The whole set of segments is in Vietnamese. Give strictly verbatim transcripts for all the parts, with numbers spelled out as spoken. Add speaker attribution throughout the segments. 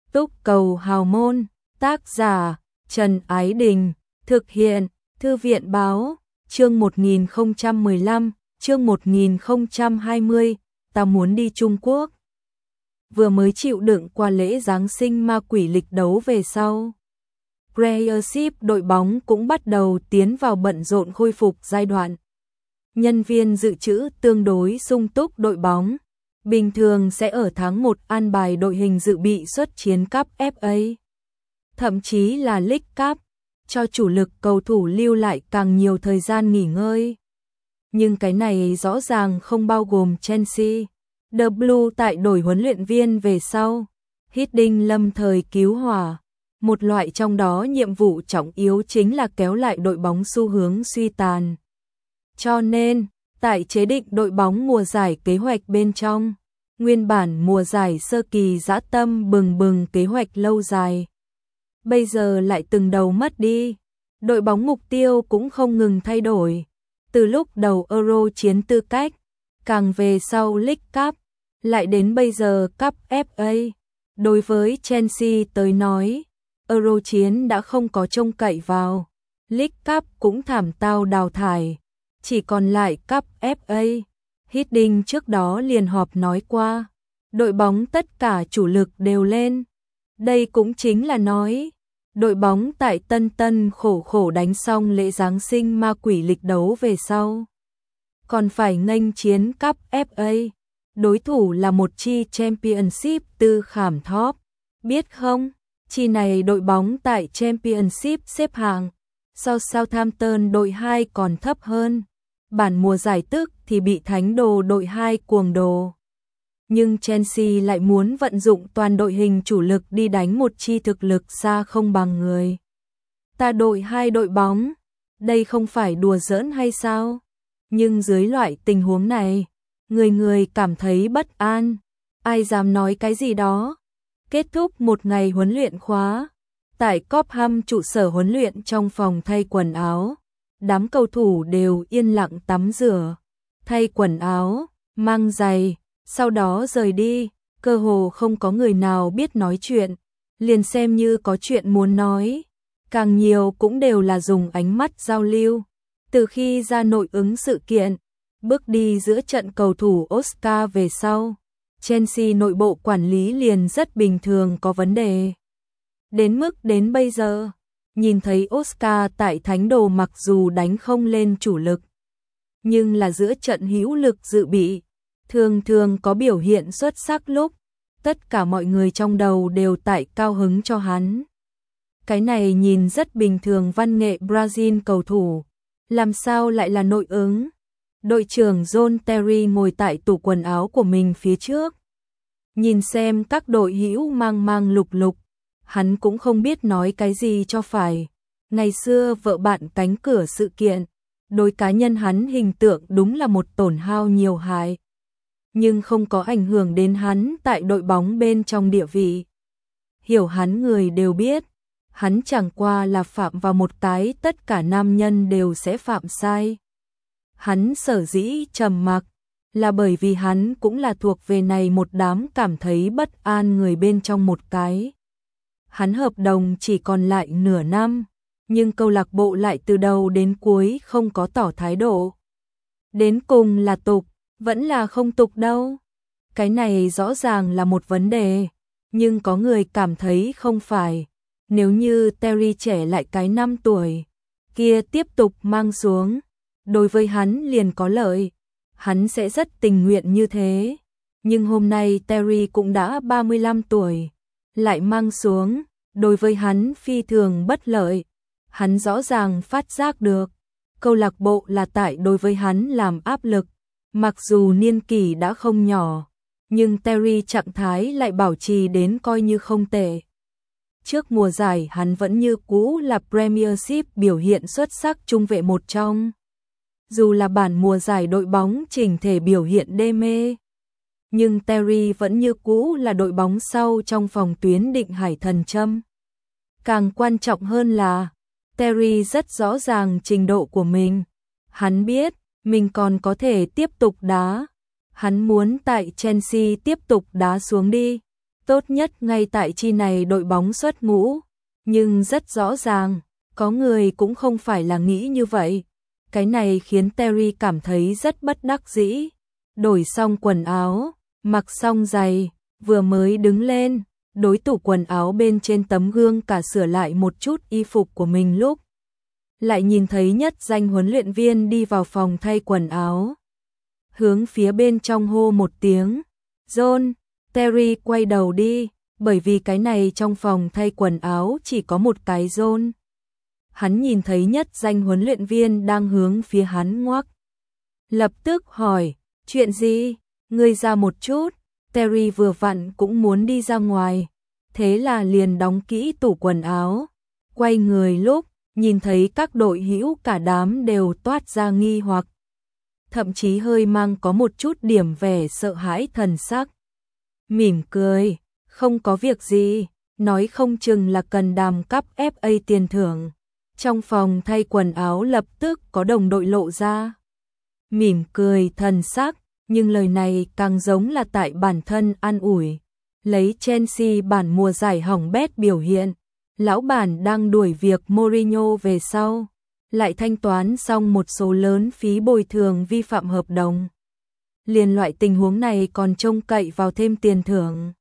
Speaker 1: Túc cầu hào môn, tác giả Trần Ái Đình, thực hiện Thư viện Báo, chương một nghìn không trăm mười lăm, chương một nghìn không trăm hai mươi, ta muốn đi Trung Quốc. Vừa mới chịu đựng qua lễ Giáng sinh ma quỷ lịch đấu về sau, Premiership đội bóng cũng bắt đầu tiến vào bận rộn khôi phục giai đoạn. Nhân viên dự trữ tương đối sung túc đội bóng, bình thường sẽ ở tháng một an bài đội hình dự bị xuất chiến cúp ép a, thậm chí là League Cup, cho chủ lực cầu thủ lưu lại càng nhiều thời gian nghỉ ngơi. Nhưng cái này rõ ràng không bao gồm Chelsea. The Blue tại đổi huấn luyện viên về sau, Hiddink lâm thời cứu hỏa. Một loại trong đó nhiệm vụ trọng yếu chính là kéo lại đội bóng xu hướng suy tàn. Cho nên, tại chế định đội bóng mùa giải kế hoạch bên trong, nguyên bản mùa giải sơ kỳ dã tâm bừng bừng kế hoạch lâu dài, bây giờ lại từng đầu mất đi. Đội bóng mục tiêu cũng không ngừng thay đổi. Từ lúc đầu Euro chiến tư cách, càng về sau League Cup, lại đến bây giờ Cup ép a. Đối với Chelsea tới nói, Euro chiến đã không có trông cậy vào, League Cup cũng thảm tao đào thải, chỉ còn lại Cup ép a. Hiddink trước đó liền họp nói qua, đội bóng tất cả chủ lực đều lên. Đây cũng chính là nói, đội bóng tại Tân Tân khổ khổ đánh xong lễ Giáng sinh ma quỷ lịch đấu về sau, còn phải nghênh chiến Cup ép a. Đối thủ là một chi Championship tư khảm top, biết không? Chi này đội bóng tại Championship xếp hạng, so Southampton đội hai còn thấp hơn. Bản mùa giải tức thì bị thánh đồ đội hai cuồng đồ. Nhưng Chelsea lại muốn vận dụng toàn đội hình chủ lực đi đánh một chi thực lực xa không bằng người. Ta đội hai đội bóng, đây không phải đùa giỡn hay sao? Nhưng dưới loại tình huống này, người người cảm thấy bất an. Ai dám nói cái gì đó? Kết thúc một ngày huấn luyện khóa, tại Cobham trụ sở huấn luyện trong phòng thay quần áo, đám cầu thủ đều yên lặng tắm rửa, thay quần áo, mang giày, sau đó rời đi, cơ hồ không có người nào biết nói chuyện, liền xem như có chuyện muốn nói, càng nhiều cũng đều là dùng ánh mắt giao lưu. Từ khi ra nội ứng sự kiện, bước đi giữa trận cầu thủ Oscar về sau, Chelsea nội bộ quản lý liền rất bình thường có vấn đề. Đến mức đến bây giờ, nhìn thấy Oscar tại thánh đồ mặc dù đánh không lên chủ lực, nhưng là giữa trận hữu lực dự bị, thường thường có biểu hiện xuất sắc lúc, tất cả mọi người trong đầu đều tại cao hứng cho hắn. Cái này nhìn rất bình thường văn nghệ Brazil cầu thủ, làm sao lại là nội ứng? Đội trưởng John Terry ngồi tại tủ quần áo của mình phía trước, nhìn xem các đội hữu mang mang lục lục, hắn cũng không biết nói cái gì cho phải. Ngày xưa vợ bạn cánh cửa sự kiện, đối cá nhân hắn hình tượng đúng là một tổn hao nhiều hại, nhưng không có ảnh hưởng đến hắn tại đội bóng bên trong địa vị. Hiểu hắn người đều biết, hắn chẳng qua là phạm vào một cái tất cả nam nhân đều sẽ phạm sai. Hắn sở dĩ trầm mặc, là bởi vì hắn cũng là thuộc về này một đám cảm thấy bất an người bên trong một cái. Hắn hợp đồng chỉ còn lại nửa năm, nhưng câu lạc bộ lại từ đầu đến cuối không có tỏ thái độ. Đến cùng là tục, vẫn là không tục đâu. Cái này rõ ràng là một vấn đề, nhưng có người cảm thấy không phải. Nếu như Terry trẻ lại cái năm tuổi, kia tiếp tục mang xuống, đối với hắn liền có lợi, hắn sẽ rất tình nguyện như thế. Nhưng hôm nay Terry cũng đã ba mươi lăm tuổi, lại mang xuống, đối với hắn phi thường bất lợi. Hắn rõ ràng phát giác được, câu lạc bộ là tại đối với hắn làm áp lực, mặc dù niên kỷ đã không nhỏ, nhưng Terry trạng thái lại bảo trì đến coi như không tệ. Trước mùa giải hắn vẫn như cũ là Premiership biểu hiện xuất sắc trung vệ một trong. Dù là bản mùa giải đội bóng chỉnh thể biểu hiện đê mê, nhưng Terry vẫn như cũ là đội bóng sau trong phòng tuyến định hải thần châm. Càng quan trọng hơn là, Terry rất rõ ràng trình độ của mình. Hắn biết, mình còn có thể tiếp tục đá. Hắn muốn tại Chelsea tiếp tục đá xuống đi. tốt nhất ngay tại chi này đội bóng xuất ngũ, nhưng rất rõ ràng, có người cũng không phải là nghĩ như vậy. Cái này khiến Terry cảm thấy rất bất đắc dĩ. Đổi xong quần áo, mặc xong giày, vừa mới đứng lên, đối tủ quần áo bên trên tấm gương cả sửa lại một chút y phục của mình lúc lại nhìn thấy nhất danh huấn luyện viên đi vào phòng thay quần áo. Hướng phía bên trong hô một tiếng, John, Terry quay đầu đi, bởi vì cái này trong phòng thay quần áo chỉ có một cái John. Hắn nhìn thấy nhất danh huấn luyện viên đang hướng phía hắn ngoắc. Lập tức hỏi, chuyện gì? Ngươi ra một chút. Terry vừa vặn cũng muốn đi ra ngoài, thế là liền đóng kỹ tủ quần áo. Quay người lúc, nhìn thấy các đội hữu cả đám đều toát ra nghi hoặc. Thậm chí hơi mang có một chút điểm vẻ sợ hãi thần sắc. Mỉm cười, không có việc gì, nói không chừng là cần đàm cắp ép a tiền thưởng. Trong phòng thay quần áo lập tức có đồng đội lộ ra. Mỉm cười thần sắc, nhưng lời này càng giống là tại bản thân an ủi. Lấy Chelsea bản mùa giải hỏng bét biểu hiện, lão bản đang đuổi việc Mourinho về sau, lại thanh toán xong một số lớn phí bồi thường vi phạm hợp đồng. Liền loại tình huống này còn trông cậy vào thêm tiền thưởng.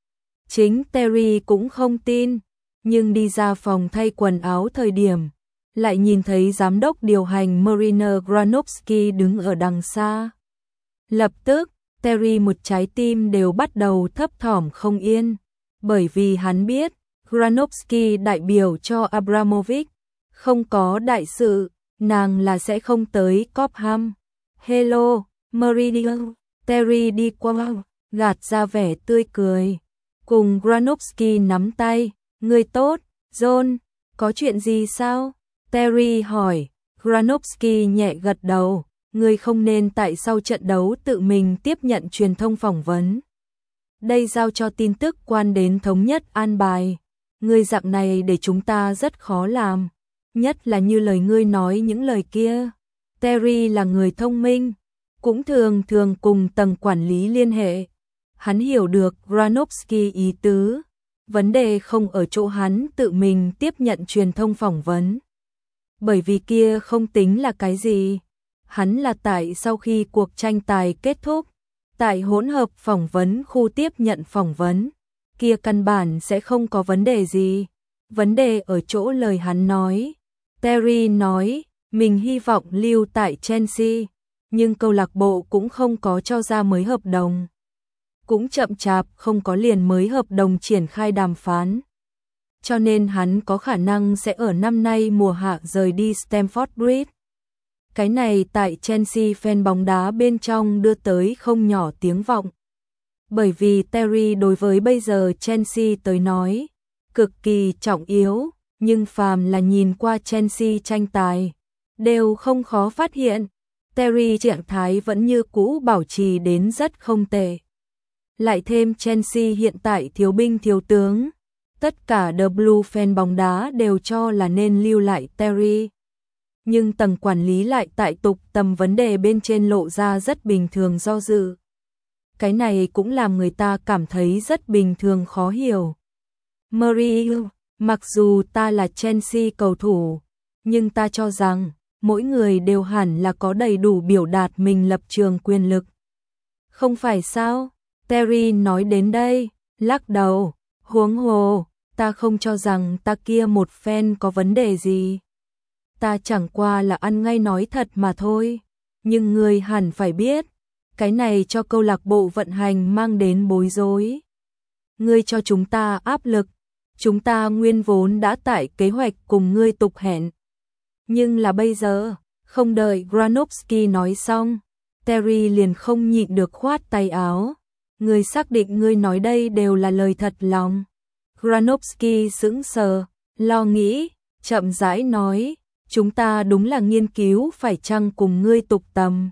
Speaker 1: Chính Terry cũng không tin, nhưng đi ra phòng thay quần áo thời điểm, lại nhìn thấy giám đốc điều hành Mariner Granovsky đứng ở đằng xa. Lập tức, Terry một trái tim đều bắt đầu thấp thỏm không yên, bởi vì hắn biết, Granovsky đại biểu cho Abramovich, không có đại sự, nàng là sẽ không tới Cobham. Hello, Meridian, Terry đi qua, gạt ra vẻ tươi cười, cùng Granovsky nắm tay, người tốt, John, có chuyện gì sao? Terry hỏi, Granovsky nhẹ gật đầu, người không nên tại sau trận đấu tự mình tiếp nhận truyền thông phỏng vấn. Đây giao cho tin tức quan đến thống nhất an bài, người dạng này để chúng ta rất khó làm, nhất là như lời ngươi nói những lời kia. Terry là người thông minh, cũng thường thường cùng tầng quản lý liên hệ. Hắn hiểu được Granovsky ý tứ, vấn đề không ở chỗ hắn tự mình tiếp nhận truyền thông phỏng vấn. Bởi vì kia không tính là cái gì. Hắn là tại sau khi cuộc tranh tài kết thúc, tại hỗn hợp phỏng vấn khu tiếp nhận phỏng vấn, kia căn bản sẽ không có vấn đề gì. Vấn đề ở chỗ lời hắn nói. Terry nói, mình hy vọng lưu tại Chelsea, nhưng câu lạc bộ cũng không có cho ra mới hợp đồng. Cũng chậm chạp không có liền mới hợp đồng triển khai đàm phán. Cho nên hắn có khả năng sẽ ở năm nay mùa hạ rời đi Stamford Bridge. Cái này tại Chelsea fan bóng đá bên trong đưa tới không nhỏ tiếng vọng. Bởi vì Terry đối với bây giờ Chelsea tới nói, cực kỳ trọng yếu, nhưng phàm là nhìn qua Chelsea tranh tài, đều không khó phát hiện. Terry trạng thái vẫn như cũ bảo trì đến rất không tệ. Lại thêm Chelsea hiện tại thiếu binh thiếu tướng, tất cả The Blue fan bóng đá đều cho là nên lưu lại Terry. Nhưng tầng quản lý lại tại tục tầm vấn đề bên trên lộ ra rất bình thường do dự. Cái này cũng làm người ta cảm thấy rất bình thường khó hiểu. Mourinho, mặc dù ta là Chelsea cầu thủ, nhưng ta cho rằng mỗi người đều hẳn là có đầy đủ biểu đạt mình lập trường quyền lực. Không phải sao? Terry nói đến đây, lắc đầu, huống hồ, ta không cho rằng ta kia một fan có vấn đề gì. Ta chẳng qua là ăn ngay nói thật mà thôi, nhưng người hẳn phải biết, cái này cho câu lạc bộ vận hành mang đến bối rối. Ngươi cho chúng ta áp lực, chúng ta nguyên vốn đã tại kế hoạch cùng ngươi tục hẹn. Nhưng là bây giờ, không đợi Granovsky nói xong, Terry liền không nhịn được khoát tay áo. Ngươi xác định ngươi nói đây đều là lời thật lòng. Granovsky sững sờ, lo nghĩ, chậm rãi nói, chúng ta đúng là nghiên cứu phải chăng cùng ngươi tục tầm.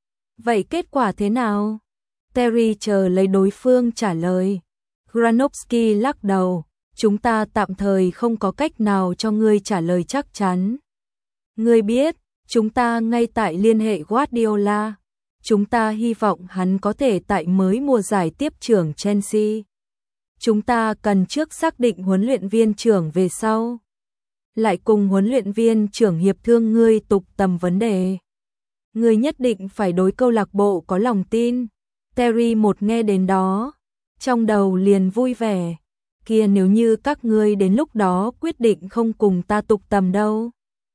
Speaker 1: Vậy kết quả thế nào? Terry chờ lấy đối phương trả lời. Granovsky lắc đầu, chúng ta tạm thời không có cách nào cho ngươi trả lời chắc chắn. Ngươi biết, chúng ta ngay tại liên hệ Guardiola. Chúng ta hy vọng hắn có thể tại mới mùa giải tiếp trưởng Chelsea. chúng ta cần trước xác định huấn luyện viên trưởng về sau. Lại cùng huấn luyện viên trưởng hiệp thương ngươi tục tầm vấn đề. Ngươi nhất định phải đối câu lạc bộ có lòng tin. Terry một nghe đến đó, trong đầu liền vui vẻ. Kia nếu như các ngươi đến lúc đó quyết định không cùng ta tục tầm đâu.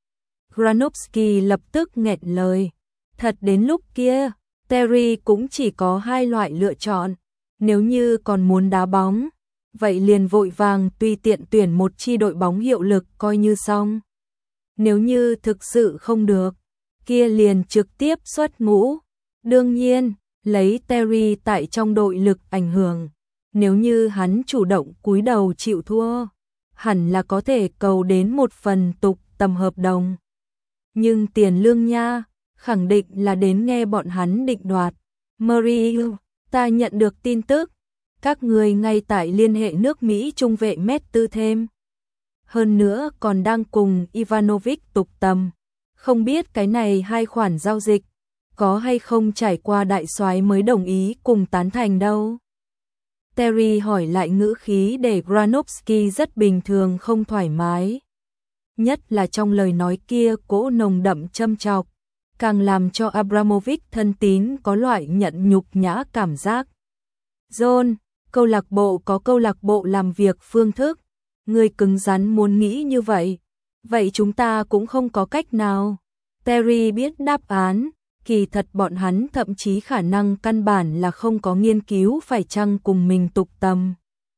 Speaker 1: Granovsky lập tức nghẹn lời. Thật đến lúc kia, Terry cũng chỉ có hai loại lựa chọn. Nếu như còn muốn đá bóng, vậy liền vội vàng tùy tiện tuyển một chi đội bóng hiệu lực coi như xong. Nếu như thực sự không được, kia liền trực tiếp xuất ngũ. Đương nhiên, lấy Terry tại trong đội lực ảnh hưởng, nếu như hắn chủ động cúi đầu chịu thua, hẳn là có thể cầu đến một phần tục tầm hợp đồng. Nhưng tiền lương nha, khẳng định là đến nghe bọn hắn định đoạt. Murray, ta nhận được tin tức, các người ngay tại liên hệ nước Mỹ trung vệ Matt Tư thêm. Hơn nữa còn đang cùng Ivanovic tục tầm. Không biết cái này hai khoản giao dịch, có hay không trải qua đại soái mới đồng ý cùng tán thành đâu. Terry hỏi lại ngữ khí để Granovsky rất bình thường không thoải mái. Nhất là trong lời nói kia cỗ nồng đậm châm chọc, càng làm cho Abramovich thân tín có loại nhận nhục nhã cảm giác. John, câu lạc bộ có câu lạc bộ làm việc phương thức, người cứng rắn muốn nghĩ như vậy, vậy chúng ta cũng không có cách nào. Terry biết đáp án, kỳ thật bọn hắn thậm chí khả năng căn bản là không có nghiên cứu phải chăng cùng mình tục tầm.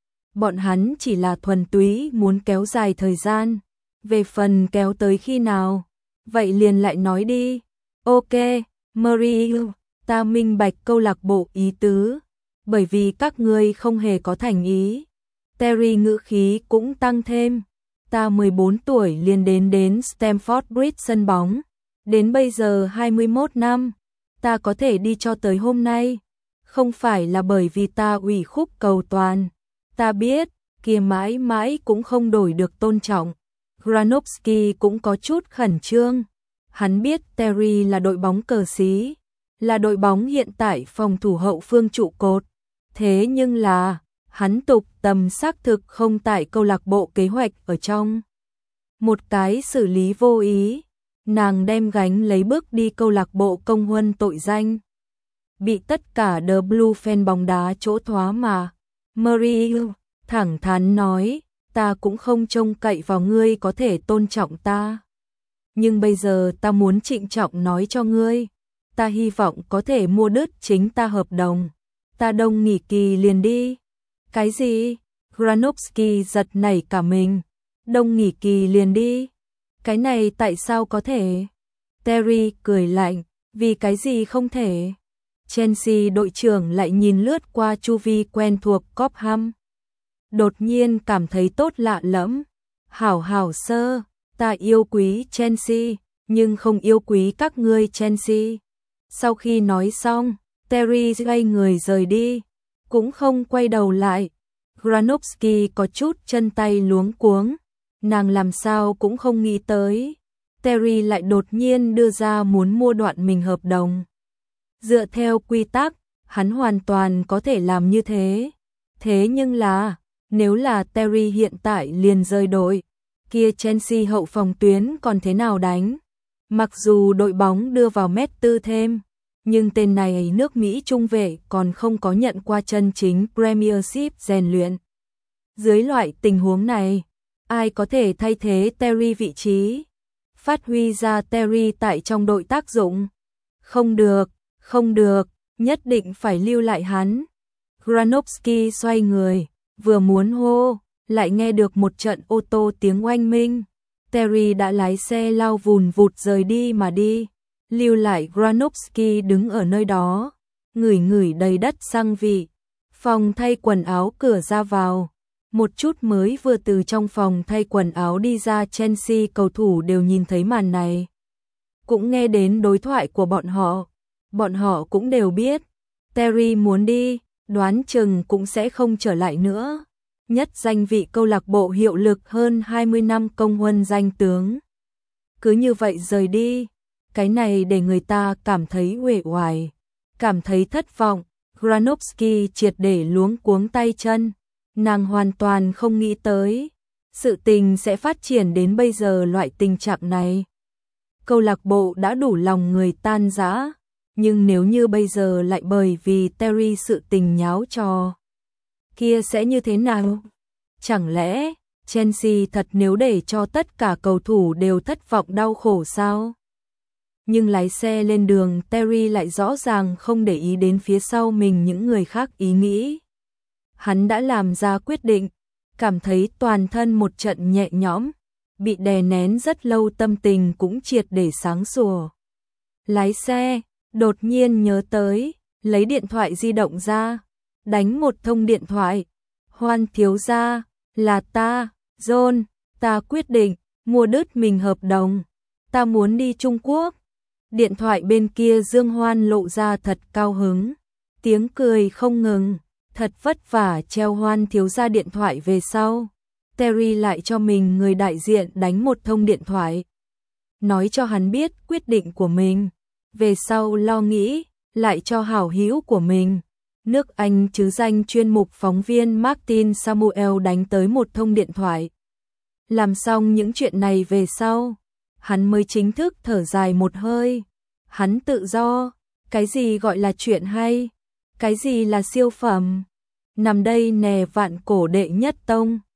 Speaker 1: Bọn hắn chỉ là thuần túy muốn kéo dài thời gian, về phần kéo tới khi nào, vậy liền lại nói đi. Ok, Murray, ta minh bạch câu lạc bộ ý tứ, bởi vì các ngươi không hề có thành ý. Terry ngữ khí cũng tăng thêm, ta mười bốn tuổi liền đến đến Stamford Bridge sân bóng, đến bây giờ hai mươi mốt năm, ta có thể đi cho tới hôm nay, không phải là bởi vì ta ủy khúc cầu toàn, ta biết, kia mãi mãi cũng không đổi được tôn trọng. Granovsky cũng có chút khẩn trương. Hắn biết Terry là đội bóng cờ xí, là đội bóng hiện tại phòng thủ hậu phương trụ cột. Thế nhưng là, hắn tục tầm xác thực không tại câu lạc bộ kế hoạch ở trong. Một cái xử lý vô ý, nàng đem gánh lấy bước đi câu lạc bộ công huân tội danh. Bị tất cả The Blue fan bóng đá chỗ thoá mà. Murray thẳng thắn nói, ta cũng không trông cậy vào ngươi có thể tôn trọng ta. Nhưng bây giờ ta muốn trịnh trọng nói cho ngươi, ta hy vọng có thể mua đứt chính ta hợp đồng. Ta đông nghỉ kỳ liền đi. Cái gì? Granovsky giật nảy cả mình. Đông nghỉ kỳ liền đi. Cái này tại sao có thể? Terry cười lạnh, vì cái gì không thể? Chelsea đội trưởng lại nhìn lướt qua chu vi quen thuộc Cobham. Đột nhiên cảm thấy tốt lạ lẫm. Hảo hảo sơ, ta yêu quý Chelsea, nhưng không yêu quý các ngươi Chelsea. Sau khi nói xong, Terry xoay người rời đi, cũng không quay đầu lại. Granovsky có chút chân tay luống cuống, nàng làm sao cũng không nghĩ tới. Terry lại đột nhiên đưa ra muốn mua đoạn mình hợp đồng. Dựa theo quy tắc, hắn hoàn toàn có thể làm như thế. Thế nhưng là, nếu là Terry hiện tại liền rời đội, kia Chelsea hậu phòng tuyến còn thế nào đánh? Mặc dù đội bóng đưa vào Matt Tư thêm, nhưng tên này nước Mỹ trung vệ còn không có nhận qua chân chính Premiership rèn luyện. Dưới loại tình huống này, ai có thể thay thế Terry vị trí? Phát huy ra Terry tại trong đội tác dụng? Không được, không được, nhất định phải lưu lại hắn. Granovsky xoay người, vừa muốn hô, lại nghe được một trận ô tô tiếng oanh minh. Terry đã lái xe lao vùn vụt rời đi mà đi. Lưu lại Granovsky đứng ở nơi đó, ngửi ngửi đầy đất xăng vị. Phòng thay quần áo cửa ra vào. Một chút mới vừa từ trong phòng thay quần áo đi ra Chelsea cầu thủ đều nhìn thấy màn này. Cũng nghe đến đối thoại của bọn họ. Bọn họ cũng đều biết. Terry muốn đi, đoán chừng cũng sẽ không trở lại nữa. Nhất danh vị câu lạc bộ hiệu lực hơn hai mươi năm công huân danh tướng. Cứ như vậy rời đi. Cái này để người ta cảm thấy uể oải, cảm thấy thất vọng. Granovsky triệt để luống cuống tay chân. Nàng hoàn toàn không nghĩ tới, sự tình sẽ phát triển đến bây giờ loại tình trạng này. Câu lạc bộ đã đủ lòng người tan rã, nhưng nếu như bây giờ lại bởi vì Terry sự tình nháo trò, kia sẽ như thế nào? Chẳng lẽ Chelsea thật nếu để cho tất cả cầu thủ đều thất vọng đau khổ sao? Nhưng lái xe lên đường Terry lại rõ ràng không để ý đến phía sau mình những người khác ý nghĩ. Hắn đã làm ra quyết định, cảm thấy toàn thân một trận nhẹ nhõm, bị đè nén rất lâu tâm tình cũng triệt để sáng sủa. Lái xe, đột nhiên nhớ tới, lấy điện thoại di động ra, đánh một thông điện thoại. Hoan thiếu gia, là ta, John, ta quyết định, mua đứt mình hợp đồng, ta muốn đi Trung Quốc. Điện thoại bên kia Dương Hoan lộ ra thật cao hứng, tiếng cười không ngừng, thật vất vả treo Hoan thiếu gia điện thoại về sau. Terry lại cho mình người đại diện đánh một thông điện thoại, nói cho hắn biết quyết định của mình, về sau lo nghĩ, lại cho hảo hữu của mình. Nước Anh chứ danh chuyên mục phóng viên Martin Samuel đánh tới một thông điện thoại. Làm xong những chuyện này về sau, hắn mới chính thức thở dài một hơi. Hắn tự do, cái gì gọi là chuyện hay, cái gì là siêu phẩm. Nằm đây nè vạn cổ đệ nhất tông.